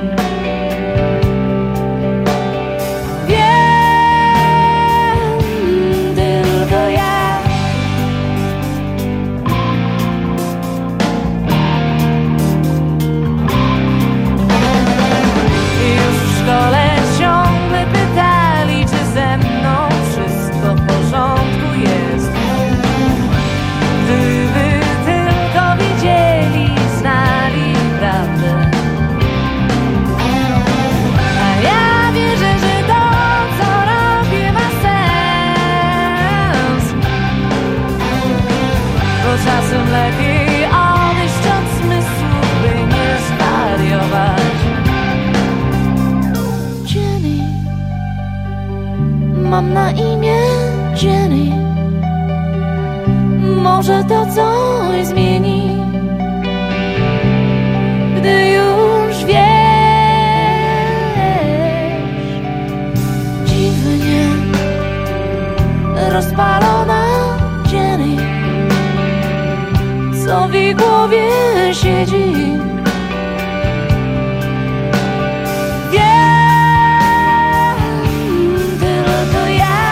Czasem lepiej odejść od zmysłów, by nie zwariować. Jenny, mam na imię Jenny. Może to coś zmieni, gdy już wiesz. Dziwnie rozpalona Jenny, co w jej głowie siedzi. Wiem tylko ja.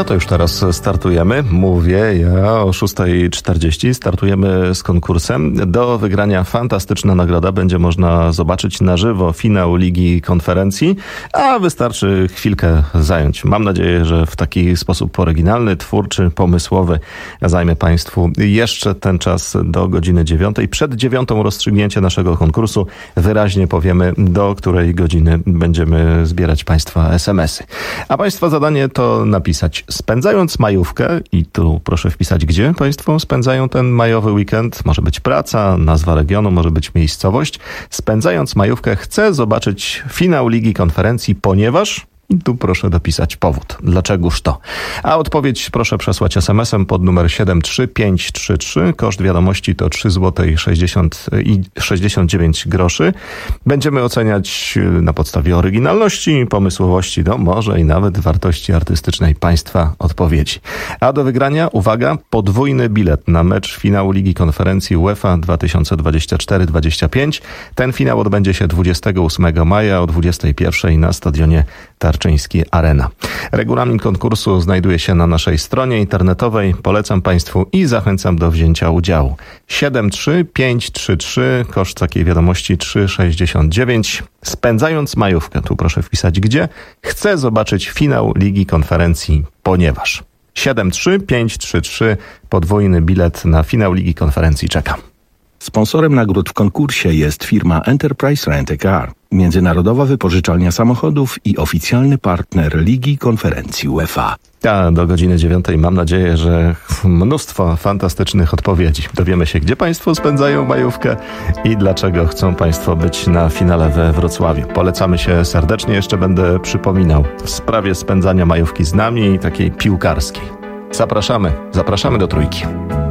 No to już teraz startujemy. Mówię ja o szósta czterdzieści. Startujemy z konkursem. Do wygrania fantastyczna nagroda. Będzie można zobaczyć na żywo finał Ligi Konferencji, a wystarczy chwilkę zająć. Mam nadzieję, że w taki sposób oryginalny, twórczy, pomysłowy zajmę Państwu jeszcze ten czas do godziny dziewiątej. Przed dziewiątą rozstrzygnięcie naszego konkursu. Wyraźnie powiemy, do której godziny będziemy zbierać Państwa es em esy. A Państwa zadanie to napisać: spędzając majówkę, i tu proszę wpisać, gdzie Państwo spędzają ten majowy weekend. Może być praca, nazwa regionu, może być miejscowość. Spędzając majówkę chcę zobaczyć finał Ligi Konferencji, ponieważ... I tu proszę dopisać powód. Dlaczegoż to? A odpowiedź proszę przesłać es em esem pod numer siedem trzy pięć trzy trzy. Koszt wiadomości to trzy złote sześćdziesiąt dziewięć groszy. Będziemy oceniać na podstawie oryginalności, pomysłowości, no może i nawet wartości artystycznej Państwa odpowiedzi. A do wygrania, uwaga, podwójny bilet na mecz finału Ligi Konferencji UEFA dwa tysiące dwudziesty czwarty dwudziesty piąty. Ten finał odbędzie się dwudziestego ósmego maja o dwudziestej pierwszej na stadionie Tarczyński Arena. Regulamin konkursu znajduje się na naszej stronie internetowej. Polecam Państwu i zachęcam do wzięcia udziału. siedem trzy pięć trzy trzy, koszt takiej wiadomości trzy sześćdziesiąt dziewięć. Spędzając majówkę, tu proszę wpisać gdzie, chcę zobaczyć finał Ligi Konferencji, ponieważ. siedem trzy pięć trzy trzy, podwójny bilet na finał Ligi Konferencji czeka. Sponsorem nagród w konkursie jest firma Enterprise Rent a Car, międzynarodowa wypożyczalnia samochodów i oficjalny partner Ligi Konferencji UEFA. A do godziny dziewiątej mam nadzieję, że mnóstwo fantastycznych odpowiedzi. Dowiemy się, gdzie Państwo spędzają majówkę i dlaczego chcą Państwo być na finale we Wrocławiu. Polecamy się serdecznie, jeszcze będę przypominał w sprawie spędzania majówki z nami i takiej piłkarskiej. Zapraszamy, zapraszamy do Trójki.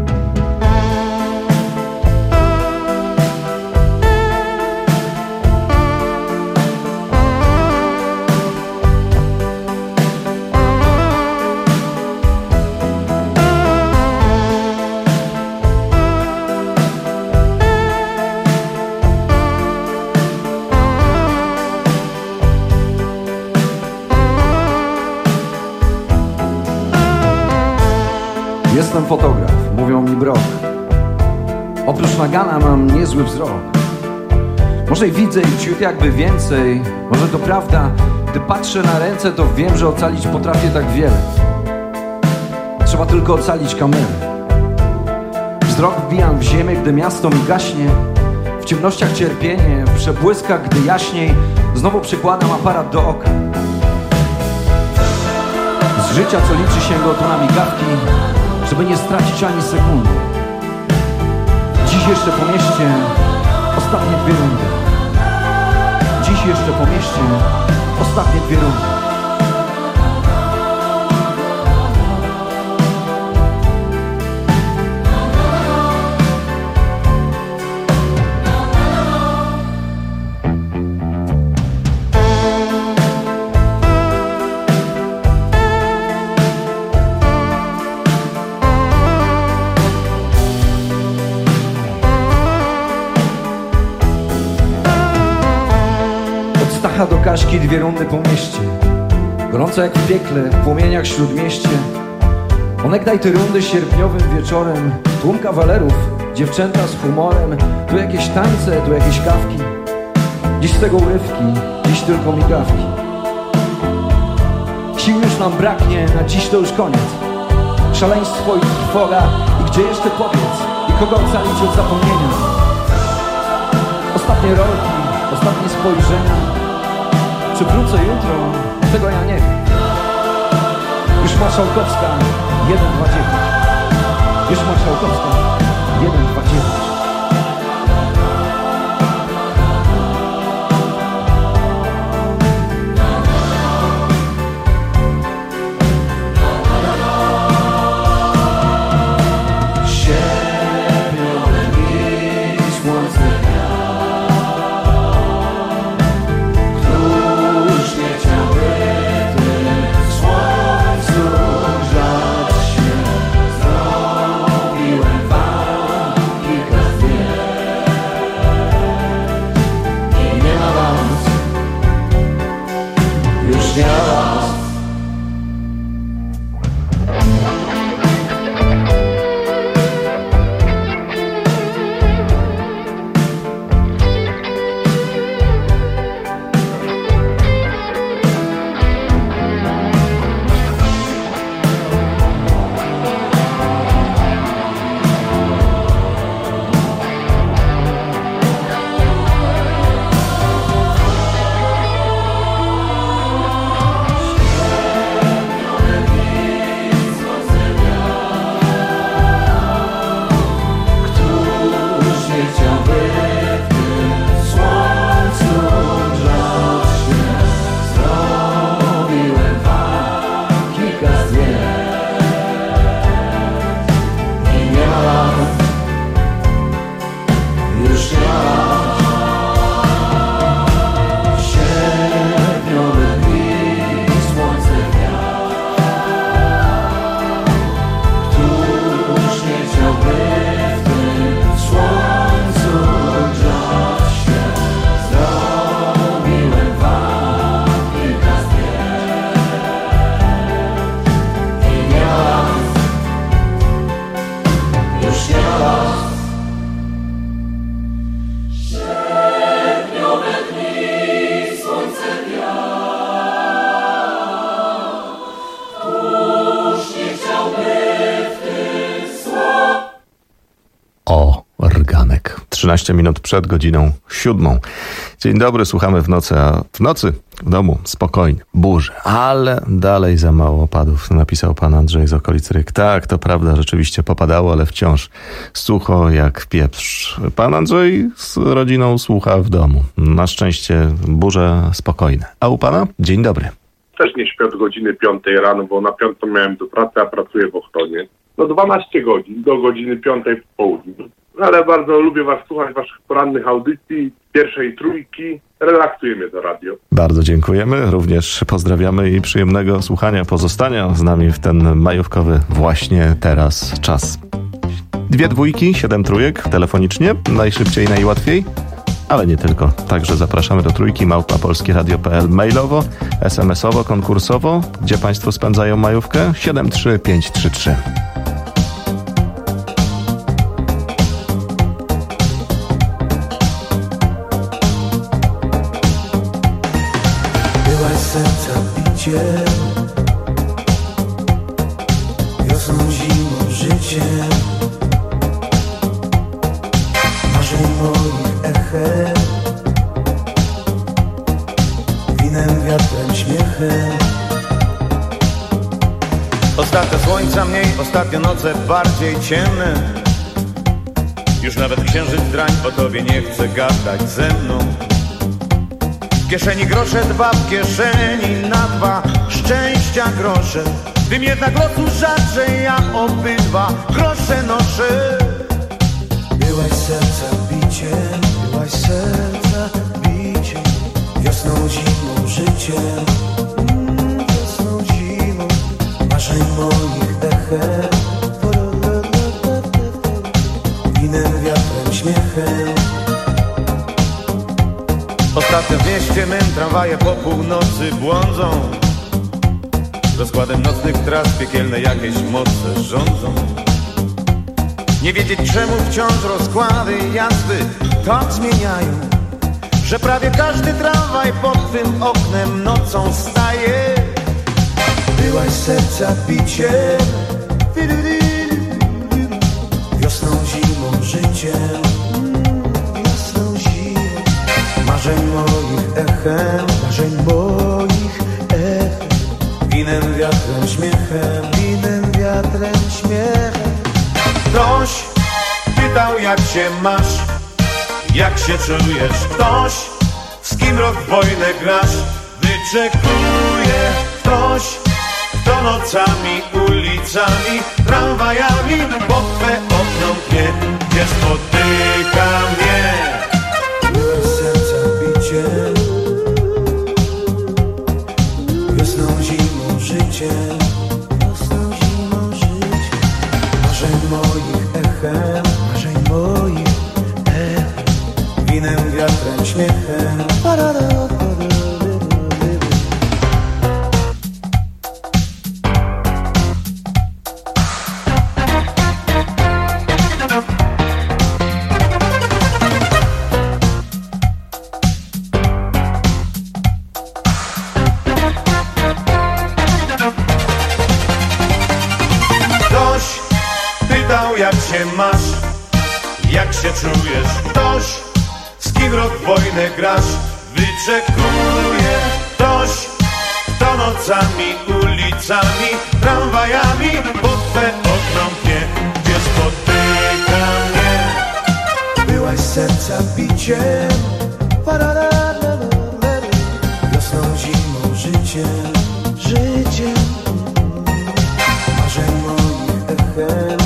Jestem fotograf, mówią mi Brok. Oprócz nagana mam niezły wzrok. Może i widzę i ciut jakby więcej. Może to prawda, gdy patrzę na ręce, to wiem, że ocalić potrafię tak wiele. Trzeba tylko ocalić kamerę. Wzrok wbijam w ziemię, gdy miasto mi gaśnie. W ciemnościach cierpienie, w przebłyskach, gdy jaśniej. Znowu przykładam aparat do oka. Z życia, co liczy się go, to na migawki, żeby nie stracić ani sekundy. Dziś jeszcze po mieście ostatnie dwie rundy. Dziś jeszcze po mieście ostatnie dwie rundy. Do Kaśki dwie rundy po mieście. Gorąco jak w piekle, w płomieniach śródmieście. Onegdaj te rundy sierpniowym wieczorem. Tłum kawalerów, dziewczęta z humorem. Tu jakieś tańce, tu jakieś kawki. Dziś z tego urywki, dziś tylko migawki. Sił już nam braknie, na dziś to już koniec. Szaleństwo i trwoga. I gdzie jeszcze powiedz? I kogo ocalić od zapomnienia? Ostatnie rolki, ostatnie spojrzenia. Czy wrócę jutro? Tego ja nie wiem. Już Marszałkowska jeden dwa dziewięć. Już Marszałkowska jeden dwa dziewięć. Zrobiłem wam trzynaście minut przed godziną siódmą. Dzień dobry, słuchamy w nocy, a w nocy w domu spokojnie, burze, ale dalej za mało opadów, napisał pan Andrzej z okolic Ryk. Tak, to prawda, rzeczywiście popadało, ale wciąż sucho jak pieprz. Pan Andrzej z rodziną słucha w domu. Na szczęście burze spokojne. A u pana? Dzień dobry. Też nie śpię od godziny piątej rano, bo na piątą miałem do pracy, a pracuję w Ochtonie. No dwanaście godzin, do godziny piątej w południu. Ale bardzo lubię was słuchać, waszych porannych audycji, pierwszej trójki. Relaksuje mnie to radio. Bardzo dziękujemy, również pozdrawiamy i przyjemnego słuchania, pozostania z nami w ten majówkowy właśnie teraz czas. Dwie dwójki, siedem trójek telefonicznie, najszybciej, najłatwiej. Ale nie tylko. Także zapraszamy do trójki małpa polskie radio kropka p l mailowo, es em es owo, konkursowo. Gdzie państwo spędzają majówkę? siedem trzy pięć trzy trzy. Byłaś serca bicie, wiosną, zimą, życiem, marzeń moich echem, winem, wiatrem, śmiechem. Ostatnio słońca mniej, ostatnio noce bardziej ciemne. Już nawet księżyc drań o tobie nie chce gadać ze mną. W kieszeni grosze dwa, w kieszeni na dwa, szczęścia grosze. Tym jednak losu rzadszej ja obydwa grosze noszę. Byłaś serca biciem, byłaś serca biciem, wiosną, zimą, życiem, mm, wiosną, zimą, marzeń moich echem, winem, wiatrem, śmiechem. Ostatnio w mieście mym tramwaje po północy błądzą. Rozkładem nocnych tras piekielne jakieś moce rządzą. Nie wiedzieć czemu wciąż rozkłady jazdy tak zmieniają, że prawie każdy tramwaj pod twym oknem nocą staje. Byłaś serca biciem, wiosną, zimą, życiem, wiosną, zimą, marzeń moich echem, marzeń moich echem, winem, wiatrem, śmiechem, winem, wiatrem, śmiechem. Ktoś pytał jak się masz, jak się czujesz. Ktoś, z kim rok w wojnę grasz, wyczekuje. Ktoś, kto nocami, ulicami, tramwajami pod twe okno mnie, gdzie spotyka mnie. Byłaś serca biciem, wiosną, zimą, życiem, wiosną, zimą, życiem, marzeń moich echem, marzeń moich echem, winem, wiatrem, śmiechem. Jak się masz, jak się czujesz. Ktoś, z kim rok w wojnę grasz, wyczekuje. Ktoś, kto nocami, ulicami, tramwajami pod twe okno mnie, gdzie spotyka mnie. Byłaś serca biciem, wiosną, zimą, życiem, życiem, marzeń moich echem,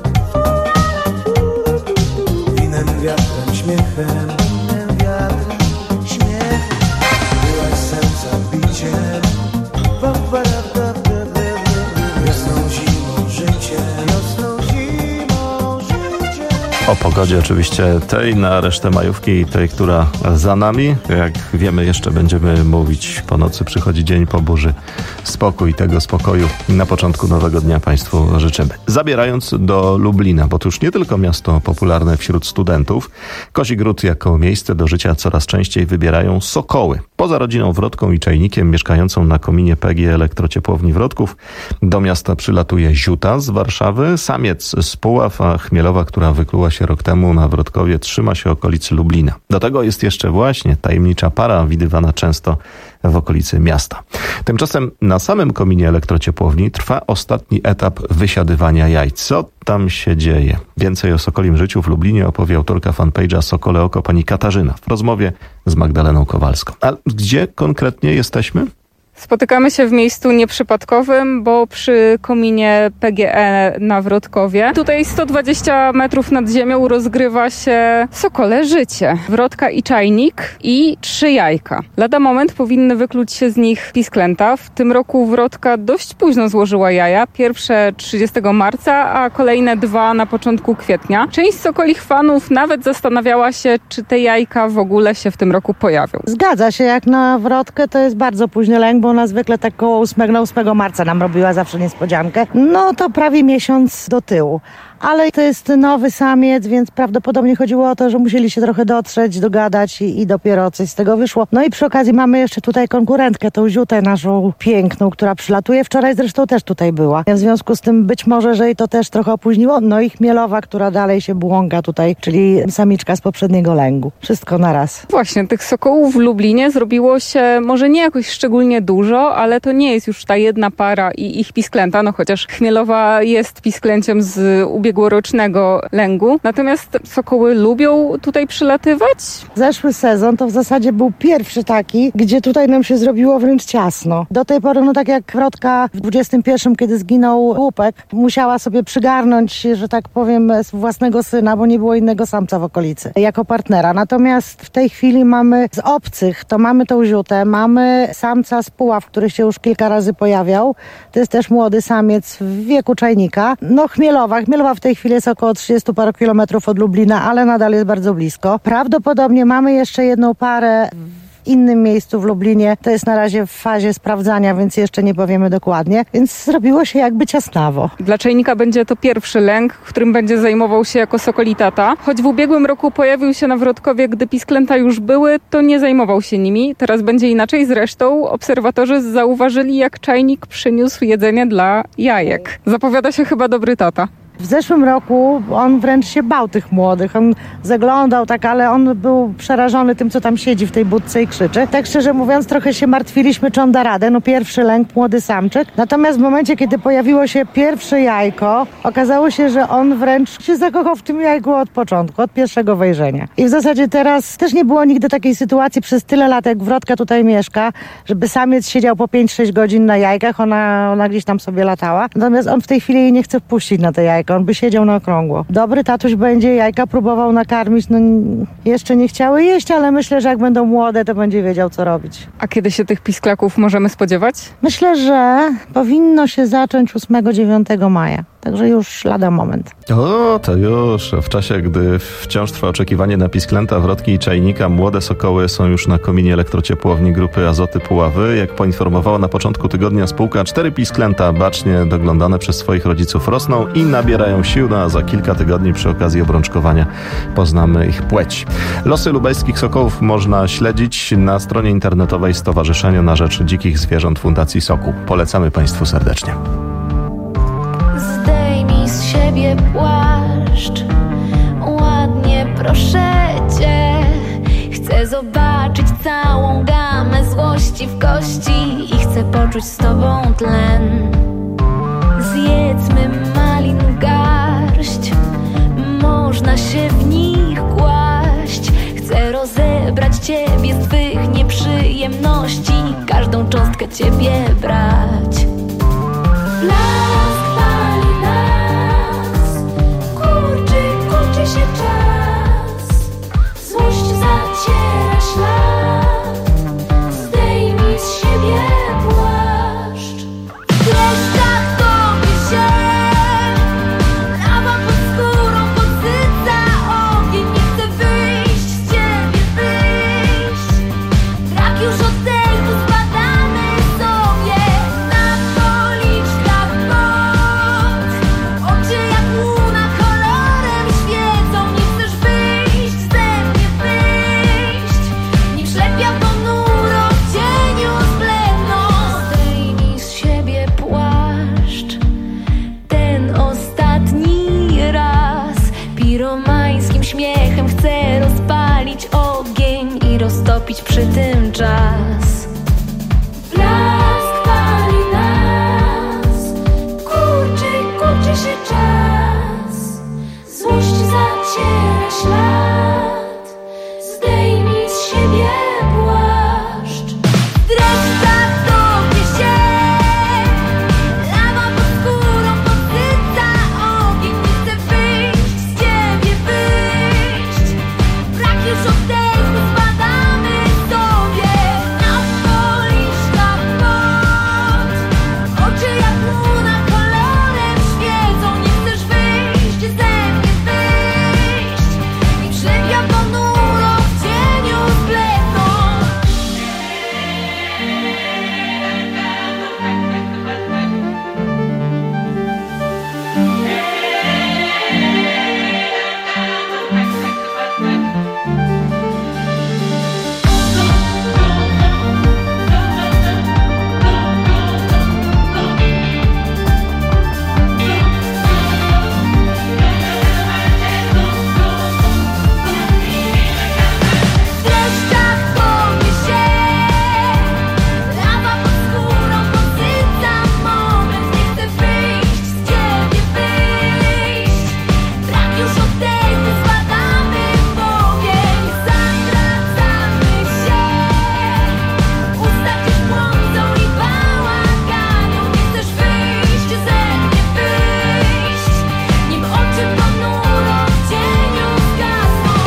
wiatrem, śmiechem, winem, wiatrem, śmiechem. Byłaś serca biciem, wiosną, zimą, życiem, wiosną, zimą, życiem. O pogodzie oczywiście tej na resztę majówki i tej, która za nami. Jak wiemy, jeszcze będziemy mówić, po nocy przychodzi dzień po burzy. Spokój, tego spokoju na początku nowego dnia państwu życzymy. Zabierając do Lublina, bo to już nie tylko miasto popularne wśród studentów, Kozigród jako miejsce do życia coraz częściej wybierają sokoły. Poza rodziną Wrotką i Czajnikiem mieszkającą na kominie P G Elektrociepłowni Wrotków do miasta przylatuje Ziuta z Warszawy, samiec z Puław, a chmielowa, która wykluła się rok temu na Wrotkowie, trzyma się okolicy Lublina. Do tego jest jeszcze właśnie tajemnicza para widywana często w okolicy miasta. Tymczasem na samym kominie elektrociepłowni trwa ostatni etap wysiadywania jaj. Co tam się dzieje? Więcej o sokolim życiu w Lublinie opowie autorka fanpage'a Sokole Oko pani Katarzyna w rozmowie z Magdaleną Kowalską. A gdzie konkretnie jesteśmy? Spotykamy się w miejscu nieprzypadkowym, bo przy kominie P G E na Wrotkowie. Tutaj sto dwadzieścia metrów nad ziemią rozgrywa się sokole życie. Wrotka i czajnik i trzy jajka. Lada moment powinny wykluć się z nich pisklęta. W tym roku Wrotka dość późno złożyła jaja. Pierwsze trzydziestego marca, a kolejne dwa na początku kwietnia. Część sokolich fanów nawet zastanawiała się, czy te jajka w ogóle się w tym roku pojawią. Zgadza się, jak na Wrotkę to jest bardzo późny lęk, bo ona zwykle tak koło ósmego marca nam robiła zawsze niespodziankę. No to prawie miesiąc do tyłu. Ale to jest nowy samiec, więc prawdopodobnie chodziło o to, że musieli się trochę dotrzeć, dogadać i, i dopiero coś z tego wyszło. No i przy okazji mamy jeszcze tutaj konkurentkę, tą Ziutę naszą piękną, która przylatuje. Wczoraj zresztą też tutaj była. W związku z tym być może, że jej to też trochę opóźniło. No i chmielowa, która dalej się błąka tutaj, czyli samiczka z poprzedniego lęgu. Wszystko na raz. Właśnie, tych sokołów w Lublinie zrobiło się może nie jakoś szczególnie dużo, ale to nie jest już ta jedna para i ich pisklęta, no chociaż chmielowa jest pisklęciem z ubiegłorocznego lęgu. Natomiast sokoły lubią tutaj przylatywać? Zeszły sezon to w zasadzie był pierwszy taki, gdzie tutaj nam się zrobiło wręcz ciasno. Do tej pory, no tak jak Wrotka w dwudziestym pierwszym, kiedy zginął Łupek, musiała sobie przygarnąć, że tak powiem, własnego syna, bo nie było innego samca w okolicy, jako partnera. Natomiast w tej chwili mamy z obcych, to mamy tą Ziutę, mamy samca z Puław, który się już kilka razy pojawiał. To jest też młody samiec w wieku czajnika. No chmielowa, chmielowa w tej chwili jest około trzydzieści paru kilometrów od Lublina, ale nadal jest bardzo blisko. Prawdopodobnie mamy jeszcze jedną parę w innym miejscu w Lublinie. To jest na razie w fazie sprawdzania, więc jeszcze nie powiemy dokładnie. Więc zrobiło się jakby ciasnawo. Dla czajnika będzie to pierwszy lęk, którym będzie zajmował się jako sokoli tata. Choć w ubiegłym roku pojawił się na Wrotkowie, gdy pisklęta już były, to nie zajmował się nimi. Teraz będzie inaczej. Zresztą obserwatorzy zauważyli, jak czajnik przyniósł jedzenie dla jajek. Zapowiada się chyba dobry tata. W zeszłym roku on wręcz się bał tych młodych. On zaglądał tak, ale on był przerażony tym, co tam siedzi w tej budce i krzyczy. Tak szczerze mówiąc, trochę się martwiliśmy, czy on da radę. No pierwszy lęk, młody samczyk. Natomiast w momencie, kiedy pojawiło się pierwsze jajko, okazało się, że on wręcz się zakochał w tym jajku od początku, od pierwszego wejrzenia. I w zasadzie teraz też nie było nigdy takiej sytuacji przez tyle lat, jak Wrotka tutaj mieszka, żeby samiec siedział po pięć sześć godzin na jajkach, ona, ona gdzieś tam sobie latała. Natomiast on w tej chwili jej nie chce wpuścić na te jajka. On by siedział na okrągło. Dobry tatuś będzie jajka próbował nakarmić. No jeszcze nie chciały jeść, ale myślę, że jak będą młode, to będzie wiedział, co robić. A kiedy się tych pisklaków możemy spodziewać? Myślę, że powinno się zacząć ósmego dziewiątego maja. Także już lada moment. O, to już. W czasie, gdy wciąż trwa oczekiwanie na pisklęta, Wrotki i Czajnika, młode sokoły są już na kominie elektrociepłowni Grupy Azoty Puławy. Jak poinformowała na początku tygodnia spółka, cztery pisklęta bacznie doglądane przez swoich rodziców rosną i nabierają sił, no a za kilka tygodni przy okazji obrączkowania poznamy ich płeć. Losy lubelskich sokołów można śledzić na stronie internetowej Stowarzyszenia na Rzecz Dzikich Zwierząt Fundacji Sokół. Polecamy Państwu serdecznie. Zdejmij z siebie płaszcz, ładnie proszę cię. Chcę zobaczyć całą gamę złości w kości i chcę poczuć z tobą tlen. Zjedzmy malin garść, można się w nich kłaść. Chcę rozebrać ciebie z twych nieprzyjemności, każdą cząstkę ciebie brać. Las pali nas, kurczy, kurczy się czas. Złość zaciera ślad, zdejmij z siebie płaszcz. Kleszcza tobie się, lawa pod skórą podsyca ogień. Nie chcę wyjść z ciebie, wyjść. Brak już oddechów, spadamy sobie na uśmiechem chcę rozpalić ogień i roztopić przy tym czas. Blask pali nas, kurczy, kurczy się czas. Złość zaciera ślad, zdejmij z siebie płaszcz. W dreszczach topie się, lawa pod skórą podsyca ogień. Nie chcę wyjść, z ciebie wyjść. Brak już oddechu, spadamy sobie na policzkach pot. Oczy jak łuna kolorem świecą. Nie chcesz wyjść, ze mnie wyjść. I przebija ponuro w cieniu zbledną. W dreszczach topie się, lawa pod skórą podsyca moment. Nie chcę wyjść, z ciebie wyjść. Brak już oddechu, spadamy w ogień. Zatracamy się, usta wciąż błądzą i bałaganią. Nie chcesz wyjść, ze mnie wyjść. Nim oczy ponuro w cieniu zgasną.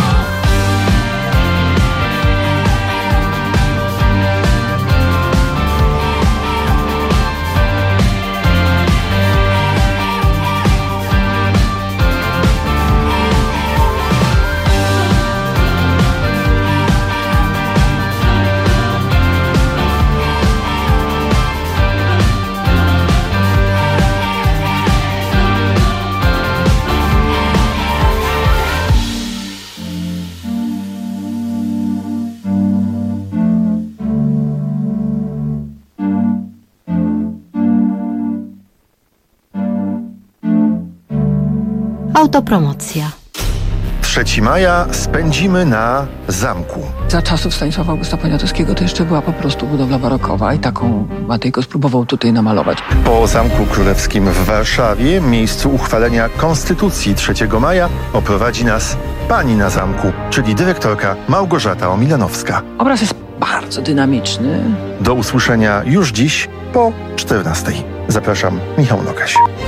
Autopromocja. trzeciego maja spędzimy na zamku. Za czasów Stanisława Augusta Poniatowskiego to jeszcze była po prostu budowla barokowa i taką Matejko spróbował tutaj namalować. Po Zamku Królewskim w Warszawie, miejscu uchwalenia Konstytucji trzeciego maja, oprowadzi nas pani na zamku, czyli dyrektorka Małgorzata Omilanowska. Obraz jest bardzo dynamiczny. Do usłyszenia już dziś po czternastej. Zapraszam, Michał Nogaś.